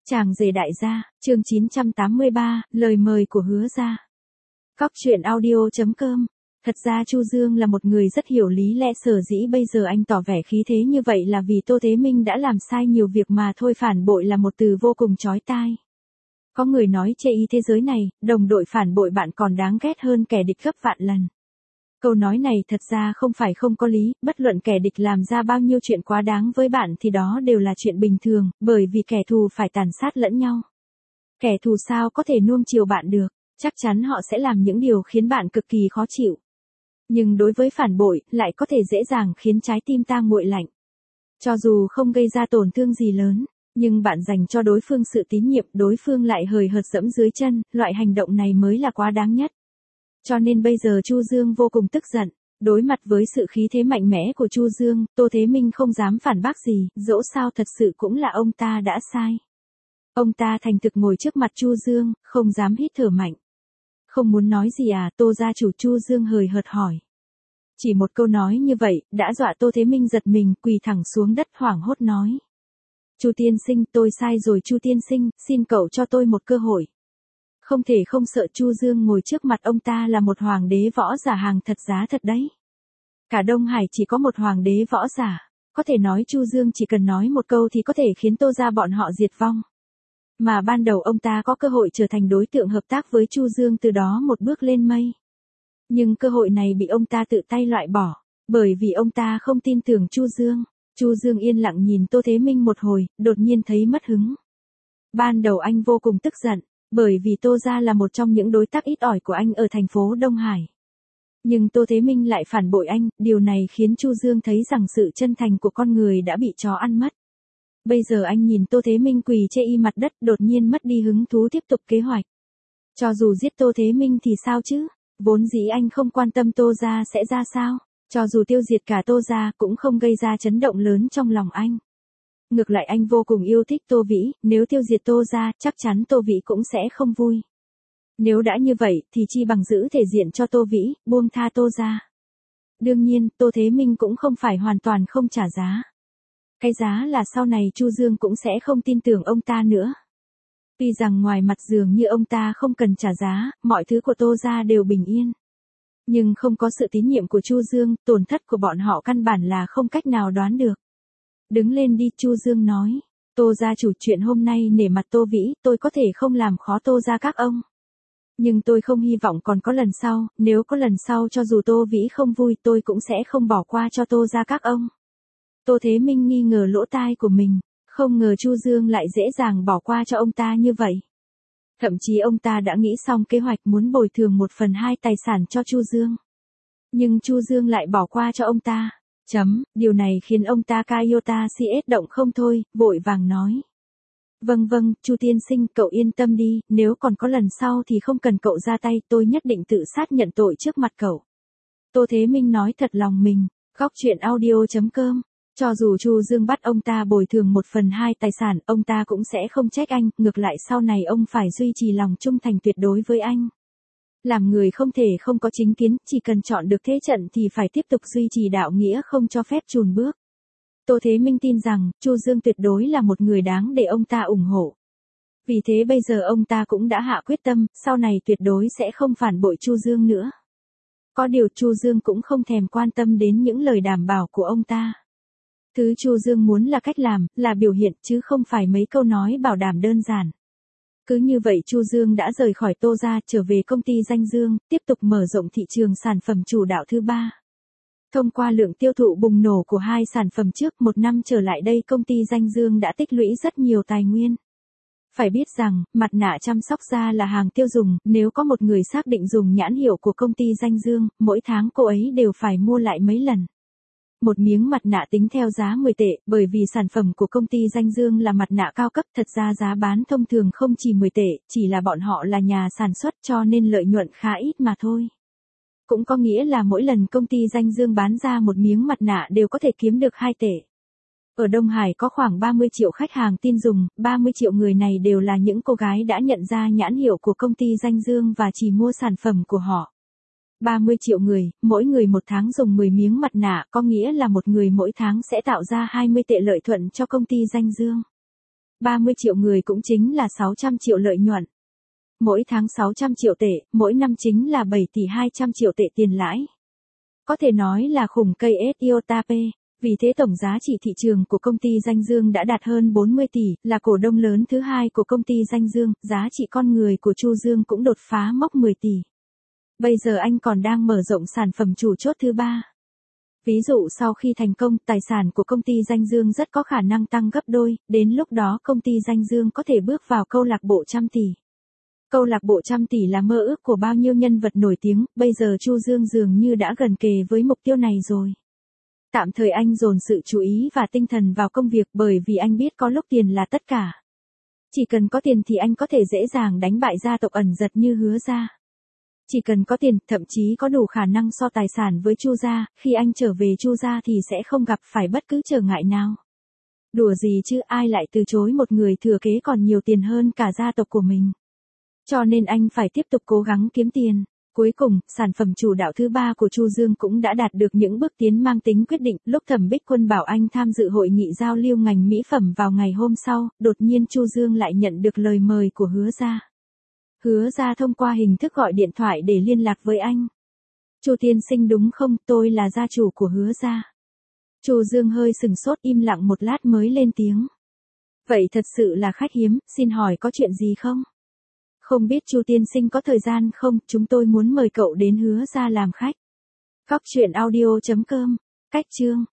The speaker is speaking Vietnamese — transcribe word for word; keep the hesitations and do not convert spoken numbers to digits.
Chàng rể đại gia, chương chín trăm tám mươi ba, lời mời của Hứa gia. Cóc truyện audio chấm com. Thật ra Chu Dương là một người rất hiểu lý lẽ, sở dĩ bây giờ anh tỏ vẻ khí thế như vậy là vì Tô Thế Minh đã làm sai nhiều việc mà thôi. Phản bội là một từ vô cùng chói tai. Có người nói chê ý thế giới này, đồng đội phản bội bạn còn đáng ghét hơn kẻ địch gấp vạn lần. Câu nói này thật ra không phải không có lý, bất luận kẻ địch làm ra bao nhiêu chuyện quá đáng với bạn thì đó đều là chuyện bình thường, bởi vì kẻ thù phải tàn sát lẫn nhau. Kẻ thù sao có thể nuông chiều bạn được, chắc chắn họ sẽ làm những điều khiến bạn cực kỳ khó chịu. Nhưng đối với phản bội, lại có thể dễ dàng khiến trái tim ta nguội lạnh. Cho dù không gây ra tổn thương gì lớn, nhưng bạn dành cho đối phương sự tín nhiệm, đối phương lại hời hợt dẫm dưới chân, loại hành động này mới là quá đáng nhất. Cho nên bây giờ Chu Dương vô cùng tức giận, đối mặt với sự khí thế mạnh mẽ của Chu Dương, Tô Thế Minh không dám phản bác gì, dẫu sao thật sự cũng là ông ta đã sai. Ông ta thành thực ngồi trước mặt Chu Dương, không dám hít thở mạnh. Không muốn nói gì à, Tô gia chủ? Chu Dương hời hợt hỏi. Chỉ một câu nói như vậy, đã dọa Tô Thế Minh giật mình, quỳ thẳng xuống đất hoảng hốt nói. Chu tiên sinh, tôi sai rồi Chu tiên sinh, xin cậu cho tôi một cơ hội. Không thể không sợ. Chu Dương ngồi trước mặt ông ta là một hoàng đế võ giả hàng thật giá thật đấy. Cả Đông Hải chỉ có một hoàng đế võ giả, có thể nói Chu Dương chỉ cần nói một câu thì có thể khiến Tô gia bọn họ diệt vong. Mà ban đầu ông ta có cơ hội trở thành đối tượng hợp tác với Chu Dương, từ đó một bước lên mây. Nhưng cơ hội này bị ông ta tự tay loại bỏ, bởi vì ông ta không tin tưởng Chu Dương. Chu Dương yên lặng nhìn Tô Thế Minh một hồi, đột nhiên thấy mất hứng. Ban đầu anh vô cùng tức giận, bởi vì Tô gia là một trong những đối tác ít ỏi của anh ở thành phố Đông Hải. Nhưng Tô Thế Minh lại phản bội anh, điều này khiến Chu Dương thấy rằng sự chân thành của con người đã bị chó ăn mất. Bây giờ anh nhìn Tô Thế Minh quỳ chê y mặt đất, đột nhiên mất đi hứng thú tiếp tục kế hoạch. Cho dù giết Tô Thế Minh thì sao chứ? Vốn dĩ anh không quan tâm Tô gia sẽ ra sao. Cho dù tiêu diệt cả Tô gia cũng không gây ra chấn động lớn trong lòng anh. Ngược lại anh vô cùng yêu thích Tô Vĩ, nếu tiêu diệt Tô gia, chắc chắn Tô Vĩ cũng sẽ không vui. Nếu đã như vậy, thì chi bằng giữ thể diện cho Tô Vĩ, buông tha Tô gia. Đương nhiên, Tô Thế Minh cũng không phải hoàn toàn không trả giá. Cái giá là sau này Chu Dương cũng sẽ không tin tưởng ông ta nữa. Tuy rằng ngoài mặt dường như ông ta không cần trả giá, mọi thứ của Tô gia đều bình yên. Nhưng không có sự tín nhiệm của Chu Dương, tổn thất của bọn họ căn bản là không cách nào đoán được. Đứng lên đi, Chu Dương nói. Tô gia chủ, chuyện hôm nay nể mặt Tô Vĩ, tôi có thể không làm khó Tô gia các ông. Nhưng tôi không hy vọng còn có lần sau, nếu có lần sau cho dù Tô Vĩ không vui tôi cũng sẽ không bỏ qua cho Tô gia các ông. Tô Thế Minh nghi ngờ lỗ tai của mình, không ngờ Chu Dương lại dễ dàng bỏ qua cho ông ta như vậy. Thậm chí ông ta đã nghĩ xong kế hoạch muốn bồi thường một phần hai tài sản cho Chu Dương. Nhưng Chu Dương lại bỏ qua cho ông ta. Chấm, điều này khiến ông ta Kaiota si ết động không thôi, vội vàng nói. Vâng vâng, Chu tiên sinh, cậu yên tâm đi, nếu còn có lần sau thì không cần cậu ra tay, tôi nhất định tự sát nhận tội trước mặt cậu. Tô Thế Minh nói thật lòng mình. Góc truyện audio chấm com. Cho dù Chu Dương bắt ông ta bồi thường một phần hai tài sản, ông ta cũng sẽ không trách anh, ngược lại sau này ông phải duy trì lòng trung thành tuyệt đối với anh. Làm người không thể không có chính kiến, chỉ cần chọn được thế trận thì phải tiếp tục duy trì đạo nghĩa, không cho phép chùn bước. Tô Thế Minh tin rằng, Chu Dương tuyệt đối là một người đáng để ông ta ủng hộ. Vì thế bây giờ ông ta cũng đã hạ quyết tâm, sau này tuyệt đối sẽ không phản bội Chu Dương nữa. Có điều Chu Dương cũng không thèm quan tâm đến những lời đảm bảo của ông ta. Thứ Chu Dương muốn là cách làm, là biểu hiện chứ không phải mấy câu nói bảo đảm đơn giản. Cứ như vậy Chu Dương đã rời khỏi Tô gia, trở về công ty Danh Dương, tiếp tục mở rộng thị trường sản phẩm chủ đạo thứ ba. Thông qua lượng tiêu thụ bùng nổ của hai sản phẩm trước, một năm trở lại đây công ty Danh Dương đã tích lũy rất nhiều tài nguyên. Phải biết rằng, mặt nạ chăm sóc da là hàng tiêu dùng, nếu có một người xác định dùng nhãn hiệu của công ty Danh Dương, mỗi tháng cô ấy đều phải mua lại mấy lần. Một miếng mặt nạ tính theo giá mười tệ, bởi vì sản phẩm của công ty Danh Dương là mặt nạ cao cấp, thật ra giá bán thông thường không chỉ mười tệ, chỉ là bọn họ là nhà sản xuất cho nên lợi nhuận khá ít mà thôi. Cũng có nghĩa là mỗi lần công ty Danh Dương bán ra một miếng mặt nạ đều có thể kiếm được hai tệ. Ở Đông Hải có khoảng ba mươi triệu khách hàng tin dùng, ba mươi triệu người này đều là những cô gái đã nhận ra nhãn hiệu của công ty Danh Dương và chỉ mua sản phẩm của họ. ba mươi triệu người, mỗi người một tháng dùng mười miếng mặt nạ, có nghĩa là một người mỗi tháng sẽ tạo ra hai mươi tệ lợi nhuận cho công ty Danh Dương. ba mươi triệu người cũng chính là sáu trăm triệu lợi nhuận. Mỗi tháng sáu trăm triệu tệ, mỗi năm chính là bảy tỷ hai trăm triệu tệ tiền lãi. Có thể nói là khủng cây ét i o tê a pê. Vì thế tổng giá trị thị trường của công ty Danh Dương đã đạt hơn bốn mươi tỷ, là cổ đông lớn thứ hai của công ty Danh Dương, giá trị con người của Chu Dương cũng đột phá mốc mười tỷ. Bây giờ anh còn đang mở rộng sản phẩm chủ chốt thứ ba. Ví dụ sau khi thành công, tài sản của công ty Danh Dương rất có khả năng tăng gấp đôi, đến lúc đó công ty Danh Dương có thể bước vào câu lạc bộ trăm tỷ. Câu lạc bộ trăm tỷ là mơ ước của bao nhiêu nhân vật nổi tiếng, bây giờ Chu Dương dường như đã gần kề với mục tiêu này rồi. Tạm thời anh dồn sự chú ý và tinh thần vào công việc bởi vì anh biết có lúc tiền là tất cả. Chỉ cần có tiền thì anh có thể dễ dàng đánh bại gia tộc ẩn giật như Hứa gia. Chỉ cần có tiền, thậm chí có đủ khả năng so tài sản với Chu gia, khi anh trở về Chu gia thì sẽ không gặp phải bất cứ trở ngại nào. Đùa gì chứ, ai lại từ chối một người thừa kế còn nhiều tiền hơn cả gia tộc của mình. Cho nên anh phải tiếp tục cố gắng kiếm tiền. Cuối cùng, sản phẩm chủ đạo thứ ba của Chu Dương cũng đã đạt được những bước tiến mang tính quyết định. Lúc Thẩm Bích Quân bảo anh tham dự hội nghị giao lưu ngành mỹ phẩm vào ngày hôm sau, đột nhiên Chu Dương lại nhận được lời mời của Hứa gia. Hứa gia thông qua hình thức gọi điện thoại để liên lạc với anh. Chu tiên sinh đúng không, tôi là gia chủ của Hứa gia. Chu Dương hơi sừng sốt im lặng một lát mới lên tiếng. Vậy thật sự là khách hiếm, xin hỏi có chuyện gì không? Không biết Chu tiên sinh có thời gian không, chúng tôi muốn mời cậu đến Hứa gia làm khách. Cóc truyện audio chấm com, cách chương.